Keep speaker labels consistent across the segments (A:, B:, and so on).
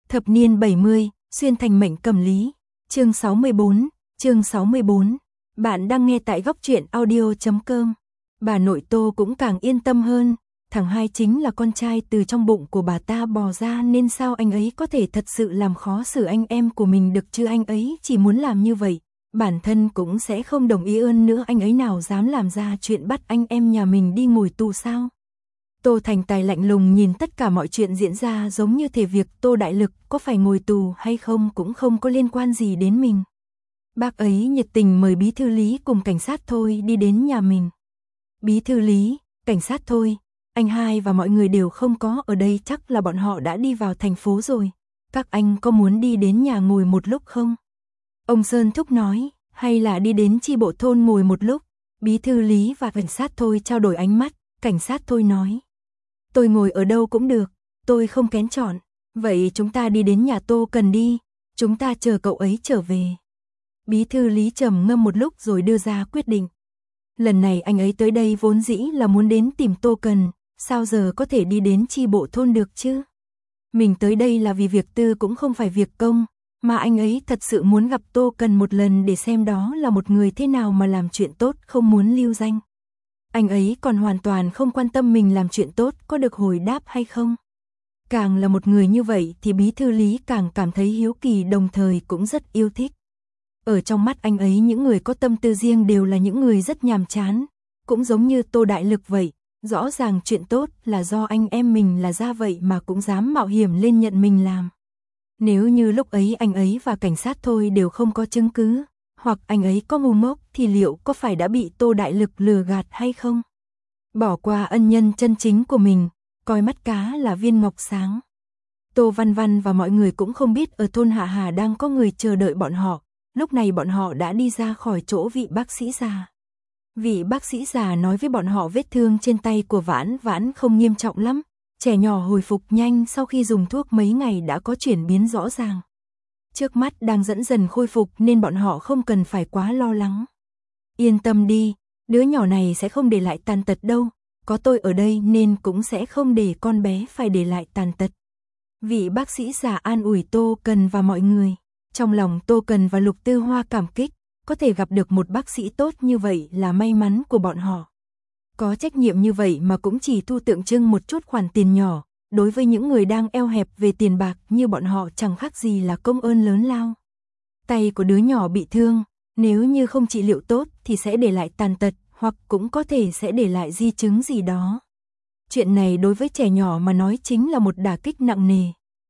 A: Thập niên 70, xuyên thành mệnh cầm lý. Chương 64. Bạn đang nghe tại góc truyện audio.com. Bà nội Tô cũng càng yên tâm hơn, thằng hai chính là con trai từ trong bụng của bà ta bò ra nên sao anh ấy có thể thật sự làm khó xử anh em của mình được chứ, anh ấy chỉ muốn làm như vậy, bản thân cũng sẽ không đồng ý, ơn nữa anh ấy nào dám làm ra chuyện bắt anh em nhà mình đi ngồi tù sao. Tô Thành Tài lạnh lùng nhìn tất cả mọi chuyện diễn ra giống như thể việc Tô Đại Lực có phải ngồi tù hay không cũng không có liên quan gì đến mình. Bác ấy nhiệt tình mời bí thư Lý cùng cảnh sát Thôi đi đến nhà mình. Bí thư Lý, cảnh sát Thôi, anh hai và mọi người đều không có ở đây, chắc là bọn họ đã đi vào thành phố rồi. Các anh có muốn đi đến nhà ngồi một lúc không? Ông Sơn Thúc nói, hay là đi đến chi bộ thôn ngồi một lúc? Bí thư Lý và cảnh sát Thôi trao đổi ánh mắt, cảnh sát Thôi nói. Tôi ngồi ở đâu cũng được, tôi không kén chọn. Vậy chúng ta đi đến nhà Tô Cần đi, chúng ta chờ cậu ấy trở về. Bí thư Lý trầm ngâm một lúc rồi đưa ra quyết định. Lần này anh ấy tới đây vốn dĩ là muốn đến tìm Tô Cần, sao giờ có thể đi đến chi bộ thôn được chứ? Mình tới đây là vì việc tư cũng không phải việc công, mà anh ấy thật sự muốn gặp Tô Cần một lần để xem đó là một người thế nào mà làm chuyện tốt không muốn lưu danh. Anh ấy còn hoàn toàn không quan tâm mình làm chuyện tốt có được hồi đáp hay không. Càng là một người như vậy thì bí thư Lý càng cảm thấy hiếu kỳ, đồng thời cũng rất yêu thích. Ở trong mắt anh ấy những người có tâm tư riêng đều là những người rất nhàm chán, cũng giống như Tô Đại Lực vậy, rõ ràng chuyện tốt là do anh em mình là ra vậy mà cũng dám mạo hiểm lên nhận mình làm. Nếu như lúc ấy anh ấy và cảnh sát Thôi đều không có chứng cứ, hoặc anh ấy có ngu ngốc thì liệu có phải đã bị Tô Đại Lực lừa gạt hay không? Bỏ qua ân nhân chân chính của mình, coi mắt cá là viên ngọc sáng. Tô Văn Văn và mọi người cũng không biết ở thôn Hạ Hà đang có người chờ đợi bọn họ, lúc này bọn họ đã đi ra khỏi chỗ vị bác sĩ già. Vị bác sĩ già nói với bọn họ vết thương trên tay của Vãn Vãn không nghiêm trọng lắm, trẻ nhỏ hồi phục nhanh, sau khi dùng thuốc mấy ngày đã có chuyển biến rõ ràng. Trước mắt đang dẫn dần khôi phục nên bọn họ không cần phải quá lo lắng. Yên tâm đi, đứa nhỏ này sẽ không để lại tàn tật đâu, có tôi ở đây nên cũng sẽ không để con bé phải để lại tàn tật. Vị bác sĩ già an ủi Tô Cần và mọi người. Trong lòng Tô Cần và Lục Tư Hoa cảm kích, có thể gặp được một bác sĩ tốt như vậy là may mắn của bọn họ. Có trách nhiệm như vậy mà cũng chỉ thu tượng trưng một chút khoản tiền nhỏ, đối với những người đang eo hẹp về tiền bạc như bọn họ chẳng khác gì là công ơn lớn lao. Tay của đứa nhỏ bị thương, nếu như không trị liệu tốt thì sẽ để lại tàn tật, hoặc cũng có thể sẽ để lại di chứng gì đó. Chuyện này đối với trẻ nhỏ mà nói chính là một đả kích nặng nề.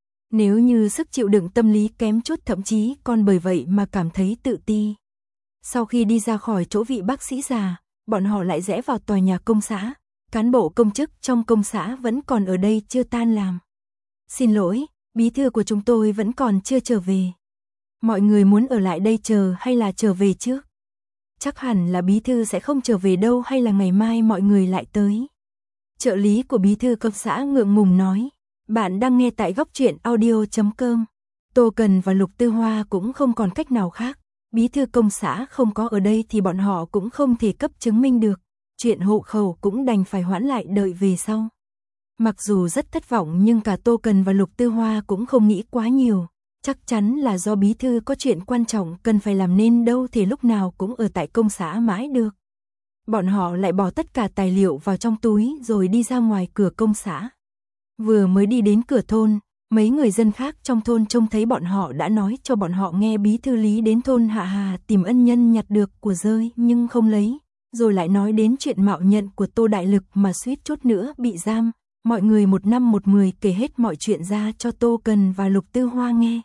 A: Nếu như sức chịu đựng tâm lý kém chút, thậm chí còn bởi vậy mà cảm thấy tự ti. Sau khi đi ra khỏi chỗ vị bác sĩ già, bọn họ lại rẽ vào tòa nhà công xã. Cán bộ công chức trong công xã vẫn còn ở đây chưa tan làm. Xin lỗi, bí thư của chúng tôi vẫn còn chưa trở về. Mọi người muốn ở lại đây chờ hay là trở về trước? Chắc hẳn là bí thư sẽ không trở về đâu, hay là ngày mai mọi người lại tới. Trợ lý của bí thư công xã ngượng ngùng nói. Bạn đang nghe tại góc truyện audio.com. Tô Cần và Lục Tư Hoa cũng không còn cách nào khác. Bí thư công xã không có ở đây thì bọn họ cũng không thể cấp chứng minh được. Chuyện hộ khẩu cũng đành phải hoãn lại đợi về sau. Mặc dù rất thất vọng nhưng cả Tô Cần và Lục Tư Hoa cũng không nghĩ quá nhiều. Chắc chắn là do bí thư có chuyện quan trọng cần phải làm nên đâu thể lúc nào cũng ở tại công xã mãi được. Bọn họ lại bỏ tất cả tài liệu vào trong túi rồi đi ra ngoài cửa công xã. Vừa mới đi đến cửa thôn, mấy người dân khác trong thôn trông thấy bọn họ đã nói cho bọn họ nghe bí thư Lý đến thôn Hạ Hà tìm ân nhân nhặt được của rơi nhưng không lấy, rồi lại nói đến chuyện mạo nhận của Tô Đại Lực mà suýt chút nữa bị giam. Mọi người một năm một mười kể hết mọi chuyện ra cho Tô Cần và Lục Tư Hoa nghe.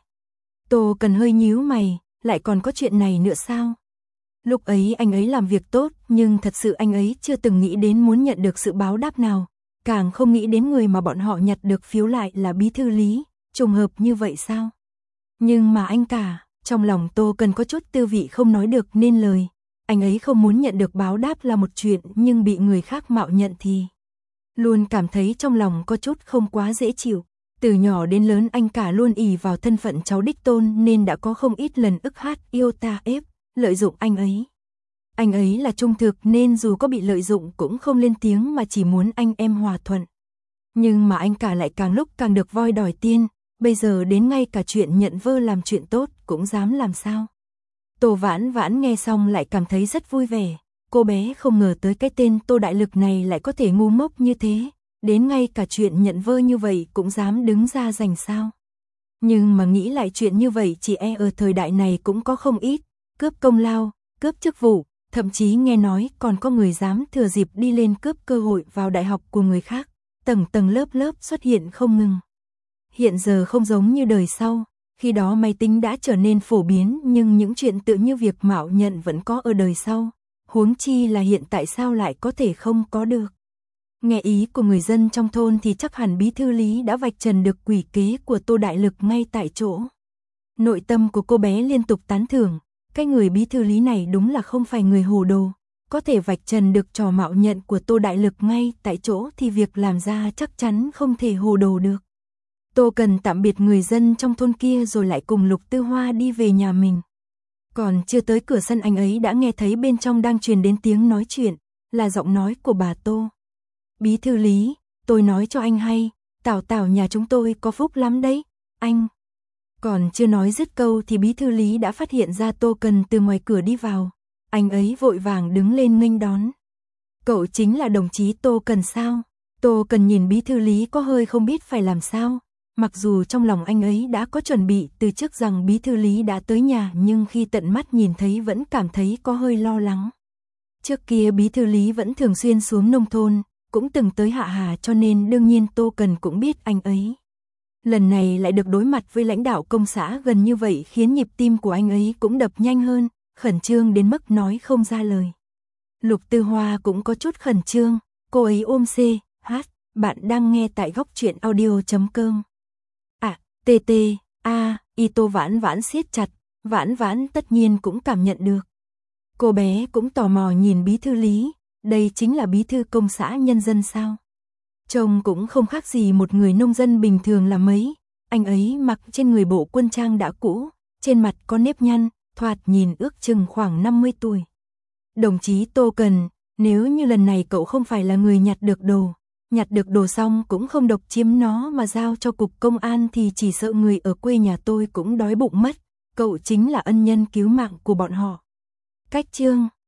A: Tô Cần hơi nhíu mày, lại còn có chuyện này nữa sao? Lúc ấy anh ấy làm việc tốt nhưng thật sự anh ấy chưa từng nghĩ đến muốn nhận được sự báo đáp nào. Càng không nghĩ đến người mà bọn họ nhặt được phiếu lại là bí thư Lý, trùng hợp như vậy sao? Nhưng mà anh cả, trong lòng Tô Cần có chút tư vị không nói được nên lời. Anh ấy không muốn nhận được báo đáp là một chuyện, nhưng bị người khác mạo nhận thì luôn cảm thấy trong lòng có chút không quá dễ chịu. Từ nhỏ đến lớn anh cả luôn ỷ vào thân phận cháu đích tôn nên đã có không ít lần ức hát yêu ta ép, lợi dụng anh ấy. Anh ấy là trung thực nên dù có bị lợi dụng cũng không lên tiếng mà chỉ muốn anh em hòa thuận. Nhưng mà anh cả lại càng lúc càng được voi đòi tiên, bây giờ đến ngay cả chuyện nhận vơ làm chuyện tốt cũng dám làm sao? Tô Vãn Vãn nghe xong lại cảm thấy rất vui vẻ, cô bé không ngờ tới cái tên Tô Đại Lực này lại có thể ngu ngốc như thế, đến ngay cả chuyện nhận vơ như vậy cũng dám đứng ra giành sao. Nhưng mà nghĩ lại chuyện như vậy chỉ ở thời đại này cũng có không ít, cướp công lao, cướp chức vụ, thậm chí nghe nói còn có người dám thừa dịp đi lên cướp cơ hội vào đại học của người khác, tầng tầng lớp lớp xuất hiện không ngừng. Hiện giờ không giống như đời sau, khi đó máy tính đã trở nên phổ biến nhưng những chuyện tự như việc mạo nhận vẫn có ở đời sau, huống chi là hiện tại sao lại có thể không có được. Nghe ý của người dân trong thôn thì chắc hẳn bí thư Lý đã vạch trần được quỷ kế của Tô Đại Lực ngay tại chỗ. Nội tâm của cô bé liên tục tán thưởng, cái người bí thư Lý này đúng là không phải người hồ đồ, có thể vạch trần được trò mạo nhận của Tô Đại Lực ngay tại chỗ thì việc làm ra chắc chắn không thể hồ đồ được. Tô Cần tạm biệt người dân trong thôn kia rồi lại cùng Lục Tư Hoa đi về nhà mình. Còn chưa tới cửa sân anh ấy đã nghe thấy bên trong đang truyền đến tiếng nói chuyện, là giọng nói của bà Tô. Bí thư Lý, tôi nói cho anh hay, Tảo Tảo nhà chúng tôi có phúc lắm đấy, anh. Còn chưa nói dứt câu thì bí thư Lý đã phát hiện ra Tô Cần từ ngoài cửa đi vào. Anh ấy vội vàng đứng lên nghênh đón. Cậu chính là đồng chí Tô Cần sao? Tô Cần nhìn bí thư Lý có hơi không biết phải làm sao. Mặc dù trong lòng anh ấy đã có chuẩn bị từ trước rằng bí thư Lý đã tới nhà nhưng khi tận mắt nhìn thấy vẫn cảm thấy có hơi lo lắng. Trước kia bí thư Lý vẫn thường xuyên xuống nông thôn, cũng từng tới Hạ Hà cho nên đương nhiên Tô Cần cũng biết anh ấy. Lần này lại được đối mặt với lãnh đạo công xã gần như vậy khiến nhịp tim của anh ấy cũng đập nhanh hơn, khẩn trương đến mức nói không ra lời. Lục Tư Hoa cũng có chút khẩn trương, cô ấy ôm CH, bạn đang nghe tại góc truyện audio.com. Tô Vãn Vãn siết chặt, Vãn Vãn tất nhiên cũng cảm nhận được. Cô bé cũng tò mò nhìn bí thư Lý, đây chính là bí thư công xã nhân dân sao? Trông cũng không khác gì một người nông dân bình thường là mấy, anh ấy mặc trên người bộ quân trang đã cũ, trên mặt có nếp nhăn, thoạt nhìn ước chừng khoảng 50 tuổi. Đồng chí Tô Cần, nếu như lần này cậu không phải là người nhặt được đồ xong cũng không độc chiếm nó mà giao cho cục công an thì chỉ sợ người ở quê nhà tôi cũng đói bụng mất, cậu chính là ân nhân cứu mạng của bọn họ. Cách chương